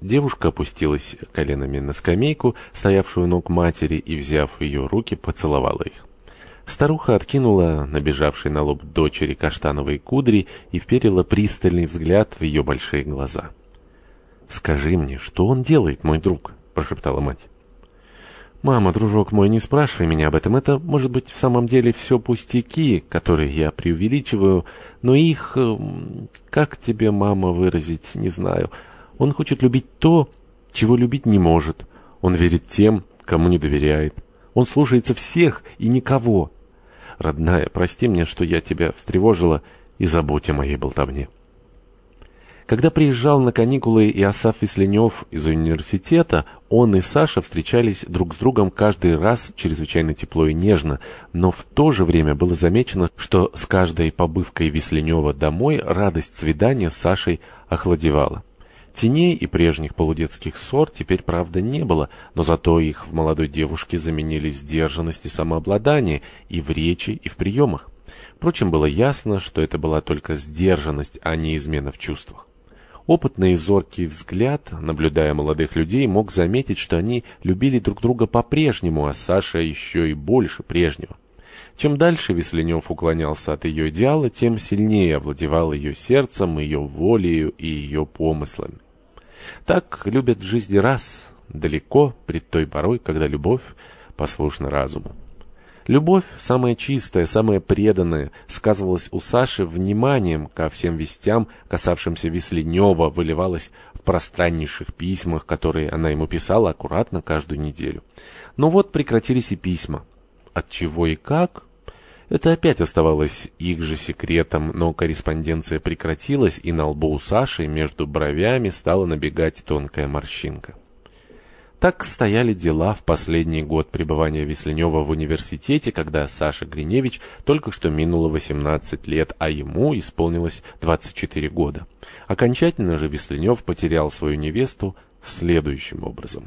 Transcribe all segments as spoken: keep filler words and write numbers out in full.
Девушка опустилась коленами на скамейку, стоявшую у ног матери, и, взяв ее руки, поцеловала их. Старуха откинула набежавший на лоб дочери каштановые кудри и вперила пристальный взгляд в ее большие глаза. «Скажи мне, что он делает, мой друг?» — прошептала мать. «Мама, дружок мой, не спрашивай меня об этом. Это, может быть, в самом деле все пустяки, которые я преувеличиваю, но их, как тебе, мама, выразить, не знаю. Он хочет любить то, чего любить не может. Он верит тем, кому не доверяет. Он слушается всех и никого. Родная, прости мне, что я тебя встревожила, и забудь о моей болтовне». Когда приезжал на каникулы Иосаф Весленев из университета, он и Саша встречались друг с другом каждый раз чрезвычайно тепло и нежно, но в то же время было замечено, что с каждой побывкой Весленева домой радость свидания с Сашей охладевала. Теней и прежних полудетских ссор теперь, правда, не было, но зато их в молодой девушке заменили сдержанность и самообладание и в речи, и в приемах. Впрочем, было ясно, что это была только сдержанность, а не измена в чувствах. Опытный и зоркий взгляд, наблюдая молодых людей, мог заметить, что они любили друг друга по-прежнему, а Саша еще и больше прежнего. Чем дальше Весленев уклонялся от ее идеала, тем сильнее овладевал ее сердцем, ее волею и ее помыслами. Так любят в жизни раз, далеко, пред той порой, когда любовь послушна разуму. Любовь, самая чистая, самая преданная, сказывалась у Саши вниманием ко всем вестям, касавшимся Весленева, выливалась в пространнейших письмах, которые она ему писала аккуратно каждую неделю. Но вот прекратились и письма. От чего и как? Это опять оставалось их же секретом, но корреспонденция прекратилась, и на лбу у Саши между бровями стала набегать тонкая морщинка. Так стояли дела в последний год пребывания Весленева в университете, когда Саша Гриневич только что минуло восемнадцать лет, а ему исполнилось двадцать четыре года. Окончательно же Весленев потерял свою невесту следующим образом.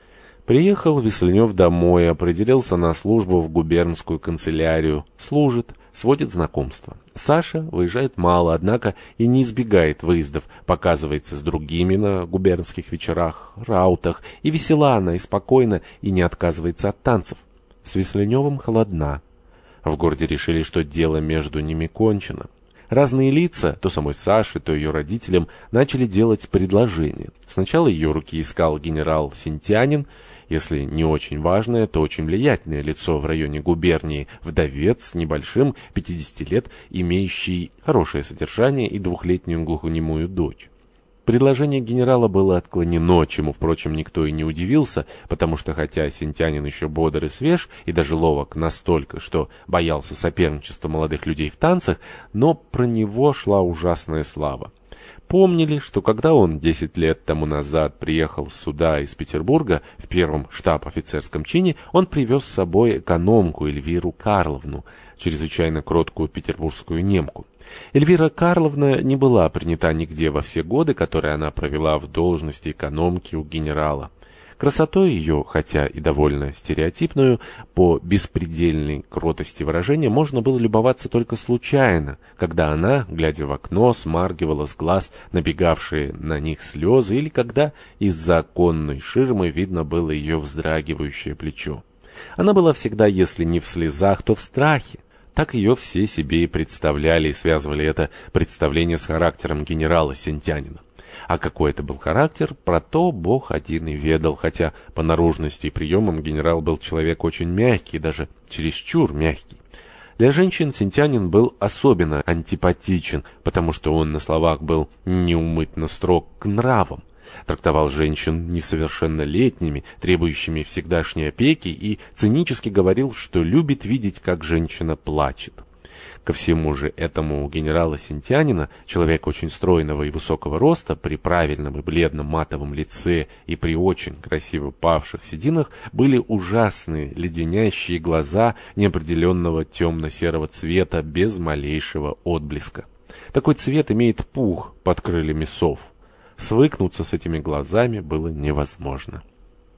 Приехал Весленев домой, определился на службу в губернскую канцелярию, служит, сводит знакомства. Саша выезжает мало, однако и не избегает выездов, показывается с другими на губернских вечерах, раутах, и весела она, и спокойна, и не отказывается от танцев. С Весленевым холодна. В городе решили, что дело между ними кончено. Разные лица, то самой Саше, то ее родителям, начали делать предложения. Сначала ее руки искал генерал Сентянин, если не очень важное, то очень влиятельное лицо в районе губернии, вдовец с небольшим, пятидесяти лет, имеющий хорошее содержание и двухлетнюю глухонемую дочь. Предложение генерала было отклонено, чему, впрочем, никто и не удивился, потому что, хотя Сентянин еще бодр и свеж, и даже ловок настолько, что боялся соперничества молодых людей в танцах, но про него шла ужасная слава. Помнили, что когда он десять лет тому назад приехал сюда из Петербурга в первом штаб-офицерском чине, он привез с собой экономку Эльвиру Карловну, чрезвычайно кроткую петербургскую немку. Эльвира Карловна не была принята нигде во все годы, которые она провела в должности экономки у генерала. Красотой ее, хотя и довольно стереотипную, по беспредельной кротости выражения, можно было любоваться только случайно, когда она, глядя в окно, смаргивала с глаз набегавшие на них слезы, или когда из-за оконной ширмы видно было ее вздрагивающее плечо. Она была всегда, если не в слезах, то в страхе. Так ее все себе и представляли, и связывали это представление с характером генерала Сентянина. А какой это был характер, про то Бог один и ведал, хотя по наружности и приемам генерал был человек очень мягкий, даже чересчур мягкий. Для женщин Сентянин был особенно антипатичен, потому что он на словах был неумытно строг к нравам, трактовал женщин несовершеннолетними, требующими всегдашней опеки, и цинически говорил, что любит видеть, как женщина плачет. Ко всему же этому у генерала Сентянина, человека очень стройного и высокого роста, при правильном и бледном матовом лице и при очень красиво павших сединах, были ужасные леденящие глаза неопределенного темно-серого цвета без малейшего отблеска. Такой цвет имеет пух под крыльями сов. Свыкнуться с этими глазами было невозможно.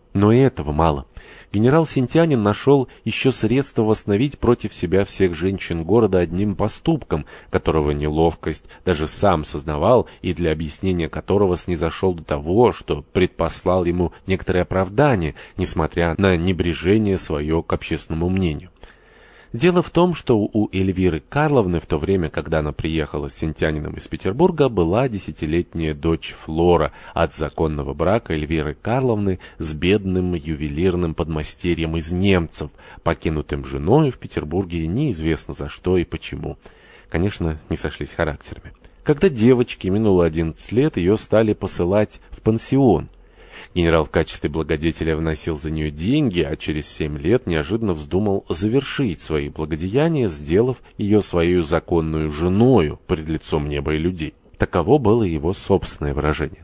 Но и этого мало. Генерал Синтянин нашел еще средства восстановить против себя всех женщин города одним поступком, которого неловкость даже сам сознавал и для объяснения которого снизошел до того, что предпослал ему некоторое оправдание, несмотря на небрежение свое к общественному мнению. Дело в том, что у Эльвиры Карловны в то время, когда она приехала с Синтянином из Петербурга, была десятилетняя дочь Флора от законного брака Эльвиры Карловны с бедным ювелирным подмастерьем из немцев, покинутым женой в Петербурге неизвестно за что и почему. Конечно, не сошлись характерами. Когда девочке минуло одиннадцать лет, ее стали посылать в пансион. Генерал в качестве благодетеля вносил за нее деньги, а через семь лет неожиданно вздумал завершить свои благодеяния, сделав ее своей законную женою пред лицом неба и людей. Таково было его собственное выражение.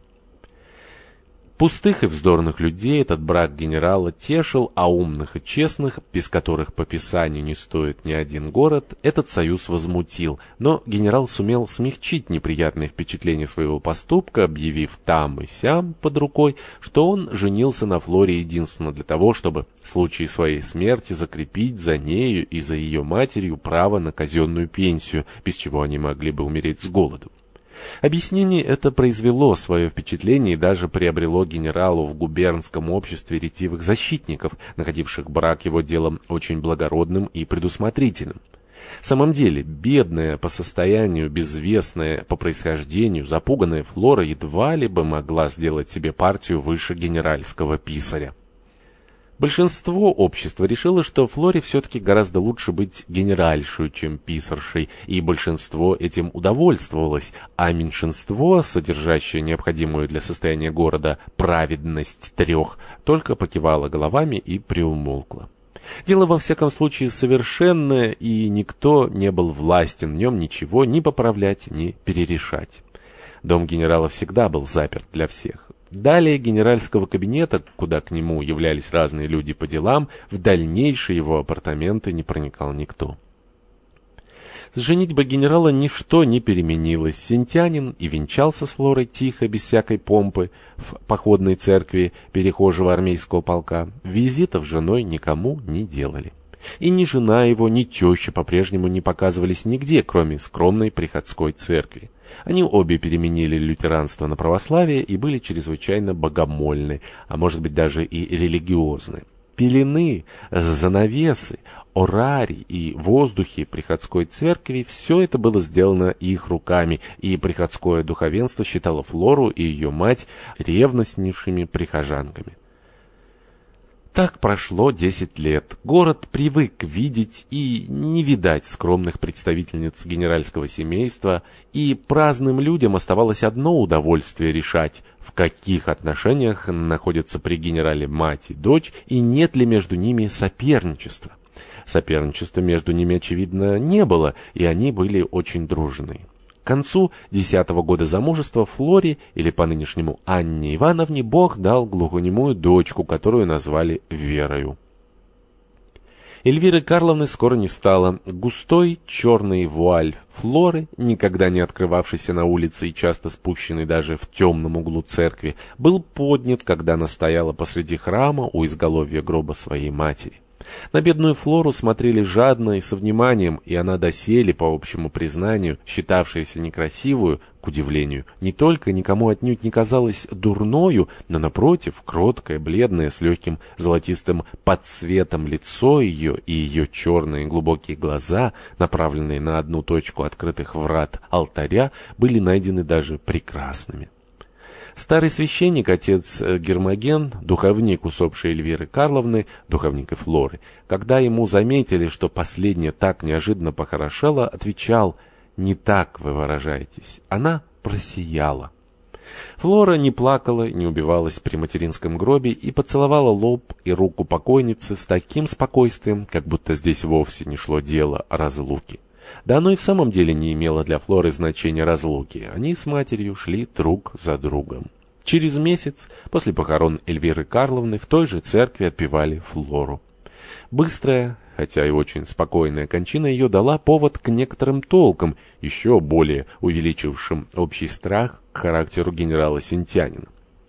Пустых и вздорных людей этот брак генерала тешил, а умных и честных, без которых по Писанию не стоит ни один город, этот союз возмутил. Но генерал сумел смягчить неприятные впечатления своего поступка, объявив там и сям под рукой, что он женился на Флоре единственно для того, чтобы в случае своей смерти закрепить за нею и за ее матерью право на казенную пенсию, без чего они могли бы умереть с голоду. Объяснение это произвело свое впечатление и даже приобрело генералу в губернском обществе ретивых защитников, находивших брак его делом очень благородным и предусмотрительным. В самом деле, бедная по состоянию, безвестная по происхождению, запуганная Флора едва ли бы могла сделать себе партию выше генеральского писаря. Большинство общества решило, что Флоре все-таки гораздо лучше быть генеральшей, чем писаршей, и большинство этим удовольствовалось, а меньшинство, содержащее необходимую для состояния города праведность трех, только покивало головами и приумолкло. Дело во всяком случае совершенное, и никто не был властен в нем ничего ни поправлять, ни перерешать. Дом генерала всегда был заперт для всех. Далее генеральского кабинета, куда к нему являлись разные люди по делам, в дальнейшие его апартаменты не проникал никто. С женитьбой генерала ничто не переменилось. Синтянин и венчался с Флорой тихо, без всякой помпы, в походной церкви перехожего армейского полка. Визитов с женой никому не делали. И ни жена его, ни теща по-прежнему не показывались нигде, кроме скромной приходской церкви. Они обе переменили лютеранство на православие и были чрезвычайно богомольны, а может быть даже и религиозны. Пелены, занавесы, орарий и воздухи приходской церкви — все это было сделано их руками, и приходское духовенство считало Флору и ее мать ревностнейшими прихожанками. Так прошло десять лет. Город привык видеть и не видать скромных представительниц генеральского семейства, и праздным людям оставалось одно удовольствие решать, в каких отношениях находятся при генерале мать и дочь, и нет ли между ними соперничества. Соперничества между ними, очевидно, не было, и они были очень дружны. К концу десятого года замужества Флоре, или по-нынешнему Анне Ивановне, Бог дал глухонемую дочку, которую назвали Верою. Эльвиры Карловны скоро не стало. Густой черный вуаль Флоры, никогда не открывавшийся на улице и часто спущенный даже в темном углу церкви, был поднят, когда она стояла посреди храма у изголовья гроба своей матери. На бедную Флору смотрели жадно и со вниманием, и она доселе, по общему признанию, считавшаяся некрасивую, к удивлению, не только никому отнюдь не казалась дурною, но, напротив, кроткое, бледное, с легким золотистым подцветом лицо ее и ее черные глубокие глаза, направленные на одну точку открытых врат алтаря, были найдены даже прекрасными. Старый священник, отец Гермоген, духовник усопшей Эльвиры Карловны, духовник и Флоры, когда ему заметили, что последняя так неожиданно похорошела, отвечал: «Не так вы выражаетесь, она просияла». Флора не плакала, не убивалась при материнском гробе и поцеловала лоб и руку покойницы с таким спокойствием, как будто здесь вовсе не шло дело о разлуке. Да оно и в самом деле не имело для Флоры значения разлуки. Они с матерью шли друг за другом. Через месяц после похорон Эльвиры Карловны в той же церкви отпевали Флору. Быстрая, хотя и очень спокойная кончина ее дала повод к некоторым толкам, еще более увеличившим общий страх к характеру генерала Синтянина.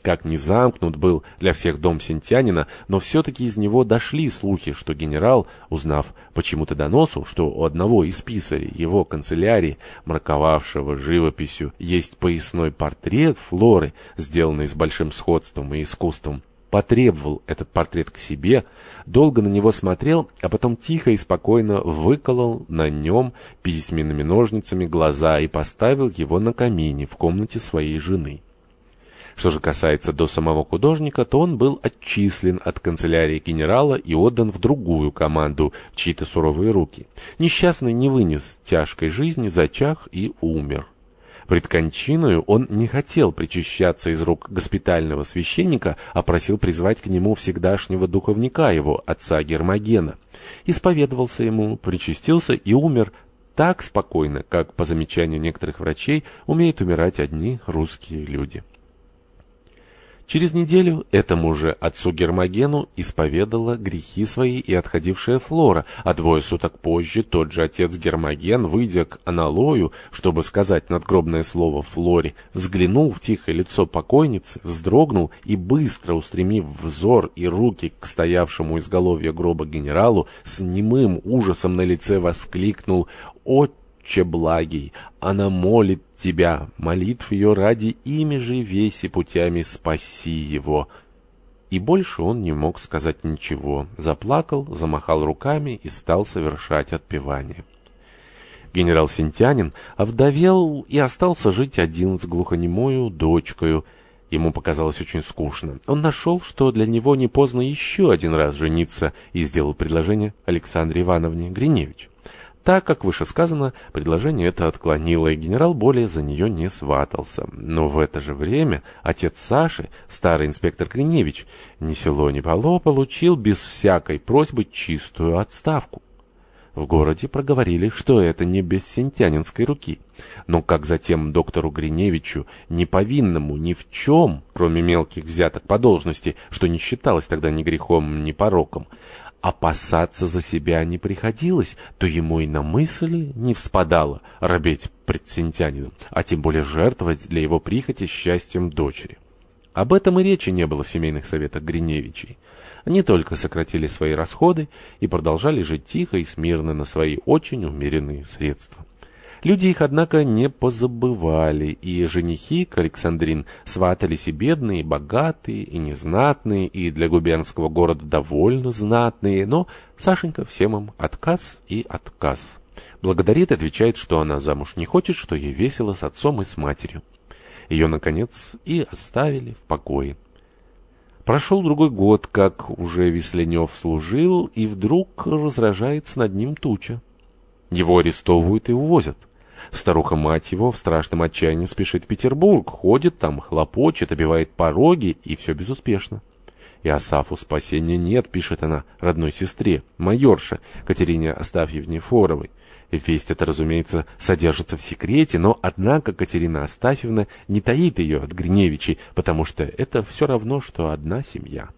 Как ни замкнут был для всех дом Сентянина, но все-таки из него дошли слухи, что генерал, узнав почему-то доносу, что у одного из писарей его канцелярии, мраковавшего живописью, есть поясной портрет Флоры, сделанный с большим сходством и искусством, потребовал этот портрет к себе, долго на него смотрел, а потом тихо и спокойно выколол на нем письменными ножницами глаза и поставил его на камине в комнате своей жены. Что же касается до самого художника, то он был отчислен от канцелярии генерала и отдан в другую команду, в чьи-то суровые руки. Несчастный не вынес тяжкой жизни, зачах и умер. Пред кончиною он не хотел причащаться из рук госпитального священника, а просил призвать к нему всегдашнего духовника его, отца Гермогена. Исповедовался ему, причастился и умер так спокойно, как, по замечанию некоторых врачей, умеют умирать одни русские люди. Через неделю этому же отцу Гермогену исповедала грехи свои и отходившая Флора, а двое суток позже тот же отец Гермоген, выйдя к аналою, чтобы сказать надгробное слово Флоре, взглянул в тихое лицо покойницы, вздрогнул и, быстро устремив взор и руки к стоявшему изголовья гроба генералу, с немым ужасом на лице воскликнул: «Отче благий, она молит тебя, молитв ее ради ими же веси путями спаси его». И больше он не мог сказать ничего, заплакал, замахал руками и стал совершать отпевание. Генерал Сентянин овдовел и остался жить один с глухонемою дочкою. Ему показалось очень скучно. Он нашел, что для него не поздно еще один раз жениться, и сделал предложение Александре Ивановне Гриневич. Так, как выше сказано, предложение это отклонило, и генерал более за нее не сватался. Но в это же время отец Саши, старый инспектор Гриневич, ни село ни поло, получил без всякой просьбы чистую отставку. В городе проговорили, что это не без сентянинской руки. Но как затем доктору Гриневичу, не повинному ни в чем, кроме мелких взяток по должности, что не считалось тогда ни грехом, ни пороком, опасаться за себя не приходилось, то ему и на мысль не вспадало робеть пред сентянином, а тем более жертвовать для его прихоти счастьем дочери. Об этом и речи не было в семейных советах Гриневичей. Они только сократили свои расходы и продолжали жить тихо и смирно на свои очень умеренные средства. Люди их, однако, не позабывали, и женихи к Александрин сватались и бедные, и богатые, и незнатные, и для губернского города довольно знатные, но Сашенька всем им отказ и отказ. Благодарит, отвечает, что она замуж не хочет, что ей весело с отцом и с матерью. Ее, наконец, и оставили в покое. Прошел другой год, как уже Весленев служил, и вдруг разражается над ним туча. Его арестовывают и увозят. Старуха-мать его в страшном отчаянии спешит в Петербург, ходит там, хлопочет, обивает пороги, и все безуспешно. «Иосафу спасения нет», — пишет она родной сестре, майорше Катерине Астафьевне Форовой. Весть эта, разумеется, содержится в секрете, но, однако, Катерина Астафьевна не таит ее от Гриневичей, потому что это все равно, что одна семья.